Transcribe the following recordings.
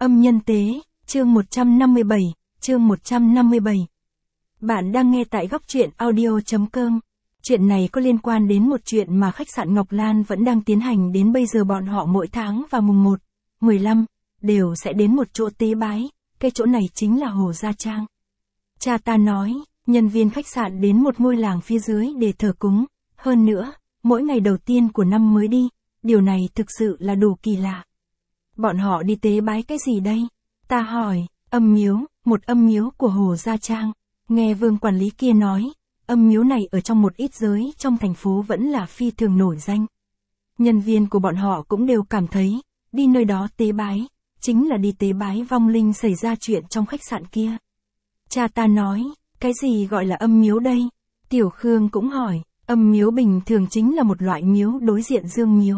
Âm nhân tế, chương 157, chương 157. Bạn đang nghe tại góc truyện audio.com. Chuyện này có liên quan đến một chuyện mà khách sạn Ngọc Lan vẫn đang tiến hành đến bây giờ. Bọn họ mỗi tháng vào mùng 1, 15, đều sẽ đến một chỗ tế bái, cái chỗ này chính là Hồ Gia Trang. Cha ta nói, nhân viên khách sạn đến một ngôi làng phía dưới để thờ cúng, hơn nữa, mỗi ngày đầu tiên của năm mới đi, điều này thực sự là đủ kỳ lạ. Bọn họ đi tế bái cái gì đây? Ta hỏi, âm miếu, một âm miếu của Hồ Gia Trang. Nghe Vương quản lý kia nói, âm miếu này ở trong một ít giới trong thành phố vẫn là phi thường nổi danh. Nhân viên của bọn họ cũng đều cảm thấy, đi nơi đó tế bái, chính là đi tế bái vong linh xảy ra chuyện trong khách sạn kia. Cha ta nói, cái gì gọi là âm miếu đây? Tiểu Khương cũng hỏi, âm miếu bình thường chính là một loại miếu đối diện dương miếu.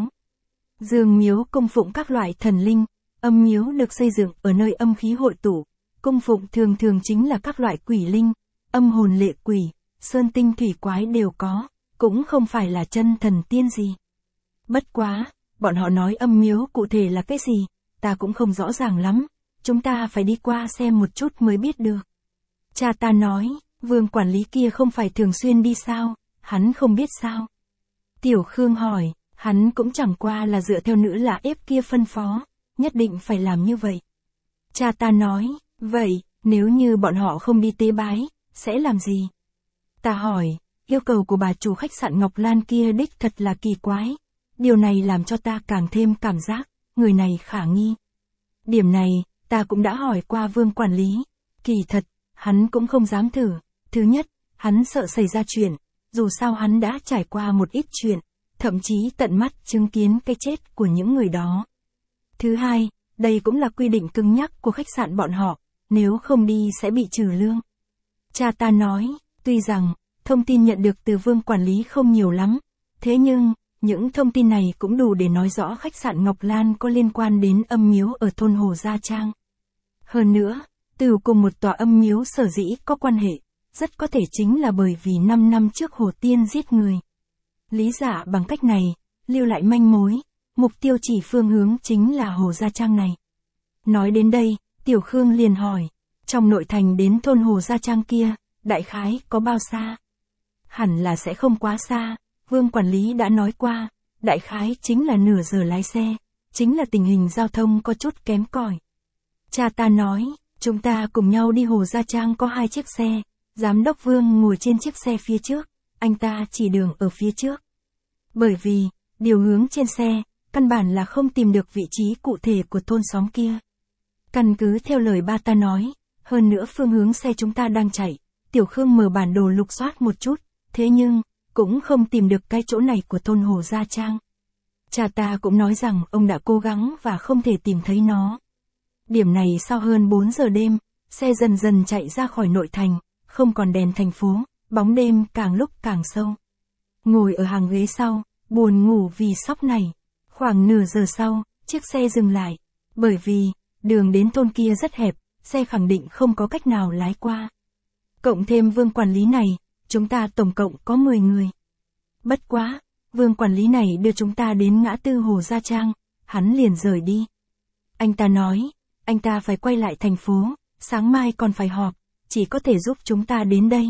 Dương miếu cung phụng các loại thần linh, âm miếu được xây dựng ở nơi âm khí hội tụ, cung phụng thường thường chính là các loại quỷ linh, âm hồn lệ quỷ, sơn tinh thủy quái đều có, cũng không phải là chân thần tiên gì. Bất quá, bọn họ nói âm miếu cụ thể là cái gì, ta cũng không rõ ràng lắm, chúng ta phải đi qua xem một chút mới biết được. Cha ta nói, Vương quản lý kia không phải thường xuyên đi sao, hắn không biết sao. Tiểu Khương hỏi, hắn cũng chẳng qua là dựa theo nữ là ép kia phân phó, nhất định phải làm như vậy. Cha ta nói, vậy, nếu như bọn họ không đi tế bái, sẽ làm gì? Ta hỏi, yêu cầu của bà chủ khách sạn Ngọc Lan kia đích thật là kỳ quái. Điều này làm cho ta càng thêm cảm giác, người này khả nghi. Điểm này, ta cũng đã hỏi qua Vương quản lý. Kỳ thật, hắn cũng không dám thử. Thứ nhất, hắn sợ xảy ra chuyện, dù sao hắn đã trải qua một ít chuyện, thậm chí tận mắt chứng kiến cái chết của những người đó. Thứ hai, đây cũng là quy định cứng nhắc của khách sạn bọn họ, nếu không đi sẽ bị trừ lương. Cha ta nói, tuy rằng, thông tin nhận được từ Vương quản lý không nhiều lắm, thế nhưng, những thông tin này cũng đủ để nói rõ khách sạn Ngọc Lan có liên quan đến âm miếu ở thôn Hồ Gia Trang. Hơn nữa, từ cùng một tòa âm miếu sở dĩ có quan hệ, rất có thể chính là bởi vì 5 năm trước Hồ Tiên giết người. Lý giả bằng cách này, lưu lại manh mối, mục tiêu chỉ phương hướng chính là Hồ Gia Trang này. Nói đến đây, Tiểu Khương liền hỏi, trong nội thành đến thôn Hồ Gia Trang kia, đại khái có bao xa? Hẳn là sẽ không quá xa, Vương quản lý đã nói qua, đại khái chính là nửa giờ lái xe, chính là tình hình giao thông có chút kém cỏi. Cha ta nói, chúng ta cùng nhau đi Hồ Gia Trang có 2 chiếc xe, giám đốc Vương ngồi trên chiếc xe phía trước, anh ta chỉ đường ở phía trước. Bởi vì, điều hướng trên xe, căn bản là không tìm được vị trí cụ thể của thôn xóm kia. Căn cứ theo lời ba ta nói, hơn nữa phương hướng xe chúng ta đang chạy, Tiểu Khương mở bản đồ lục soát một chút, thế nhưng, cũng không tìm được cái chỗ này của thôn Hồ Gia Trang. Cha ta cũng nói rằng ông đã cố gắng và không thể tìm thấy nó. Điểm này sau hơn 4 giờ đêm, xe dần dần chạy ra khỏi nội thành, không còn đèn thành phố, bóng đêm càng lúc càng sâu. Ngồi ở hàng ghế sau, buồn ngủ vì sốc này. Khoảng nửa giờ sau, chiếc xe dừng lại. Bởi vì, đường đến thôn kia rất hẹp, xe khẳng định không có cách nào lái qua. Cộng thêm Vương quản lý này, chúng ta tổng cộng có 10 người. Bất quá, Vương quản lý này đưa chúng ta đến ngã tư Hồ Gia Trang, hắn liền rời đi. Anh ta nói, anh ta phải quay lại thành phố, sáng mai còn phải họp, chỉ có thể giúp chúng ta đến đây.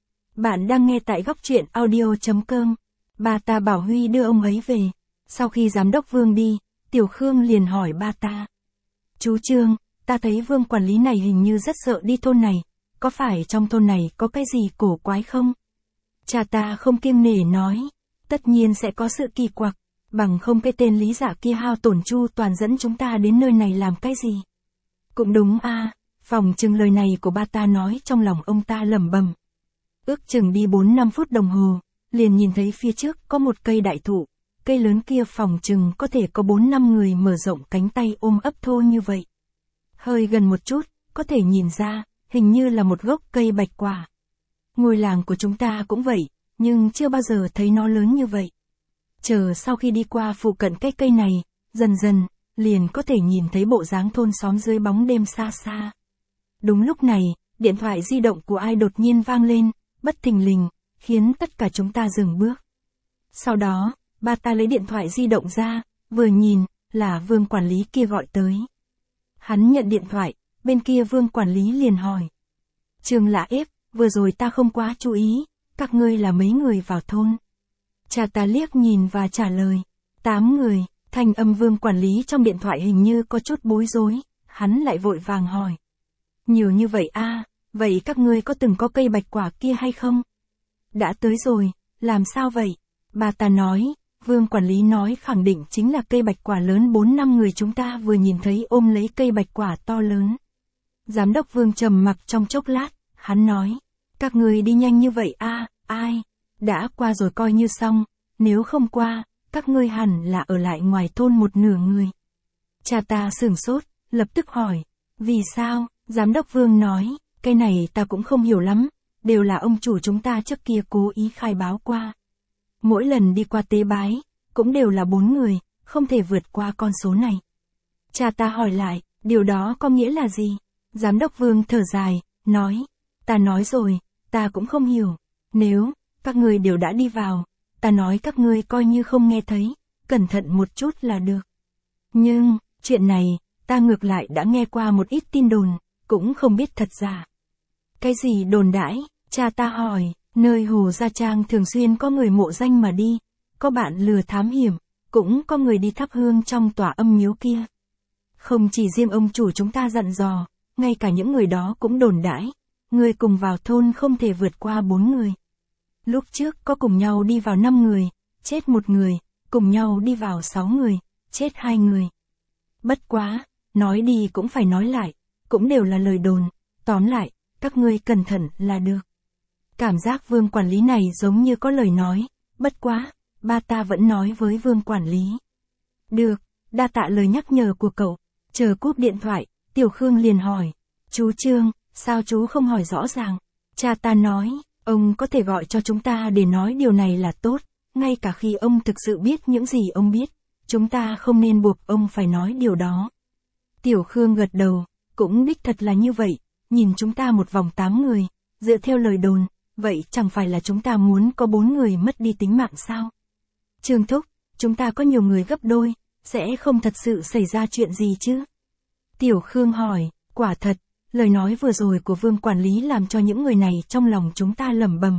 Bạn đang nghe tại góc truyện audio.com. Ba ta bảo Huy đưa ông ấy về. Sau khi giám đốc Vương đi, Tiểu Khương liền hỏi ba ta. Chú Trương, ta thấy Vương quản lý này hình như rất sợ đi thôn này, có phải trong thôn này có cái gì cổ quái không? Cha ta không kiêng nể nói, tất nhiên sẽ có sự kỳ quặc, bằng không cái tên Lý giả kia hao tổn chu toàn dẫn chúng ta đến nơi này làm cái gì? Cũng đúng a, phòng chừng lời này của ba ta nói trong lòng ông ta lẩm bẩm. Ước chừng đi 4-5 phút đồng hồ, liền nhìn thấy phía trước có một cây đại thụ, cây lớn kia phòng chừng có thể có 4-5 người mở rộng cánh tay ôm ấp thô như vậy. Hơi gần một chút, có thể nhìn ra, hình như là một gốc cây bạch quả. Ngôi làng của chúng ta cũng vậy, nhưng chưa bao giờ thấy nó lớn như vậy. Chờ sau khi đi qua phụ cận cái cây này, dần dần, liền có thể nhìn thấy bộ dáng thôn xóm dưới bóng đêm xa xa. Đúng lúc này, điện thoại di động của ai đột nhiên vang lên, bất thình lình, khiến tất cả chúng ta dừng bước. Sau đó, ba ta lấy điện thoại di động ra, vừa nhìn, là Vương quản lý kia gọi tới. Hắn nhận điện thoại, bên kia Vương quản lý liền hỏi. Trương Lã Ếp, vừa rồi ta không quá chú ý, các ngươi là mấy người vào thôn? Cha ta liếc nhìn và trả lời. 8 người, thanh âm Vương quản lý trong điện thoại hình như có chút bối rối, hắn lại vội vàng hỏi. Nhiều như vậy a, vậy các ngươi có từng có cây bạch quả kia hay không? Đã tới rồi, làm sao vậy? Bà ta nói, Vương quản lý nói khẳng định chính là cây bạch quả lớn 4-5 người chúng ta vừa nhìn thấy ôm lấy cây bạch quả to lớn. Giám đốc Vương trầm mặc trong chốc lát, hắn nói, các ngươi đi nhanh như vậy a, ai? Đã qua rồi coi như xong, nếu không qua, các ngươi hẳn là ở lại ngoài thôn một nửa người. Cha ta sửng sốt, lập tức hỏi, vì sao? Giám đốc Vương nói, cái này ta cũng không hiểu lắm, đều là ông chủ chúng ta trước kia cố ý khai báo qua. Mỗi lần đi qua tế bái, cũng đều là 4 người, không thể vượt qua con số này. Cha ta hỏi lại, điều đó có nghĩa là gì? Giám đốc Vương thở dài, nói, ta nói rồi, ta cũng không hiểu. Nếu, các ngươi đều đã đi vào, ta nói các ngươi coi như không nghe thấy, cẩn thận một chút là được. Nhưng, chuyện này, ta ngược lại đã nghe qua một ít tin đồn, cũng không biết thật giả. Cái gì đồn đãi? Cha ta hỏi, nơi Hồ Gia Trang thường xuyên có người mộ danh mà đi, có bạn lừa thám hiểm, cũng có người đi thắp hương trong tòa âm miếu kia. Không chỉ riêng ông chủ chúng ta dặn dò, ngay cả những người đó cũng đồn đãi, người cùng vào thôn không thể vượt qua 4 người. Lúc trước có cùng nhau đi vào 5 người, chết 1 người, cùng nhau đi vào 6 người, chết 2 người. Bất quá, nói đi cũng phải nói lại, cũng đều là lời đồn, tóm lại, các ngươi cẩn thận là được. Cảm giác Vương quản lý này giống như có lời nói, bất quá, ba ta vẫn nói với Vương quản lý. Được, đa tạ lời nhắc nhở của cậu. Chờ cúp điện thoại, Tiểu Khương liền hỏi, chú Trương, sao chú không hỏi rõ ràng? Cha ta nói, ông có thể gọi cho chúng ta để nói điều này là tốt, ngay cả khi ông thực sự biết những gì ông biết, chúng ta không nên buộc ông phải nói điều đó. Tiểu Khương gật đầu, cũng đích thật là như vậy, nhìn chúng ta một vòng 8 người, dựa theo lời đồn, vậy chẳng phải là chúng ta muốn có 4 người mất đi tính mạng sao? Trương Thúc, chúng ta có nhiều người gấp đôi, sẽ không thật sự xảy ra chuyện gì chứ? Tiểu Khương hỏi, quả thật, lời nói vừa rồi của Vương quản lý làm cho những người này trong lòng chúng ta lẩm bẩm.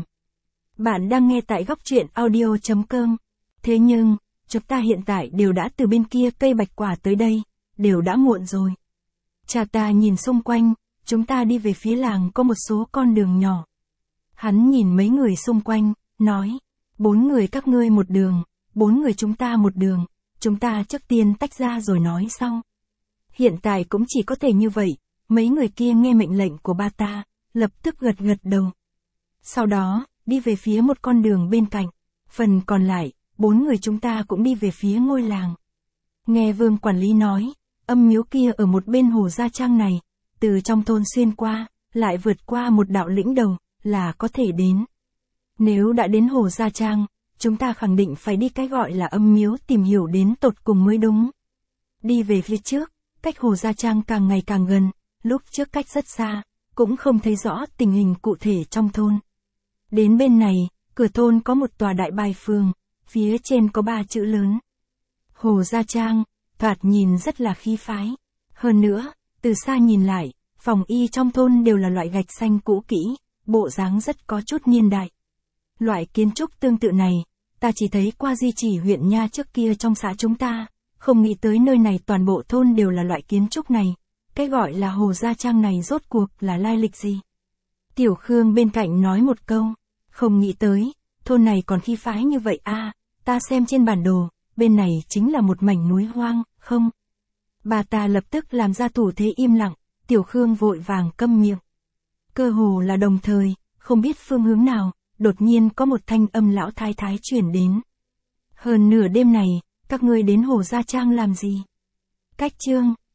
Bạn đang nghe tại góc truyện audio.com. Thế nhưng, chúng ta hiện tại đều đã từ bên kia cây bạch quả tới đây, đều đã muộn rồi. Cha ta nhìn xung quanh, chúng ta đi về phía làng có một số con đường nhỏ. Hắn nhìn mấy người xung quanh, nói, 4 người các ngươi một đường, 4 người chúng ta một đường, chúng ta trước tiên tách ra rồi nói sau. Hiện tại cũng chỉ có thể như vậy, mấy người kia nghe mệnh lệnh của ba ta, lập tức gật gật đầu. Sau đó, đi về phía một con đường bên cạnh, phần còn lại, 4 người chúng ta cũng đi về phía ngôi làng. Nghe Vương quản lý nói, âm miếu kia ở một bên Hồ Gia Trang này, từ trong thôn xuyên qua, lại vượt qua một đạo lĩnh đầu, là có thể đến. Nếu đã đến Hồ Gia Trang, chúng ta khẳng định phải đi cái gọi là âm miếu tìm hiểu đến tột cùng mới đúng. Đi về phía trước, cách Hồ Gia Trang càng ngày càng gần, lúc trước cách rất xa, cũng không thấy rõ tình hình cụ thể trong thôn. Đến bên này, cửa thôn có một tòa đại bài phường, phía trên có 3 chữ lớn. Hồ Gia Trang, thoạt nhìn rất là khí phái. Hơn nữa, từ xa nhìn lại, phòng y trong thôn đều là loại gạch xanh cũ kỹ, bộ dáng rất có chút niên đại. Loại kiến trúc tương tự này, ta chỉ thấy qua di chỉ huyện Nha trước kia trong xã chúng ta, không nghĩ tới nơi này toàn bộ thôn đều là loại kiến trúc này. Cái gọi là Hồ Gia Trang này rốt cuộc là lai lịch gì? Tiểu Khương bên cạnh nói một câu, không nghĩ tới, thôn này còn khí phái như vậy a, ta xem trên bản đồ, bên này chính là một mảnh núi hoang, không? Bà ta lập tức làm ra thủ thế im lặng, Tiểu Khương vội vàng câm miệng. Cơ hồ là đồng thời, không biết phương hướng nào, đột nhiên có một thanh âm lão thái thái chuyển đến. Hơn nửa đêm này, các ngươi đến Hồ Gia Trang làm gì? Cách Trương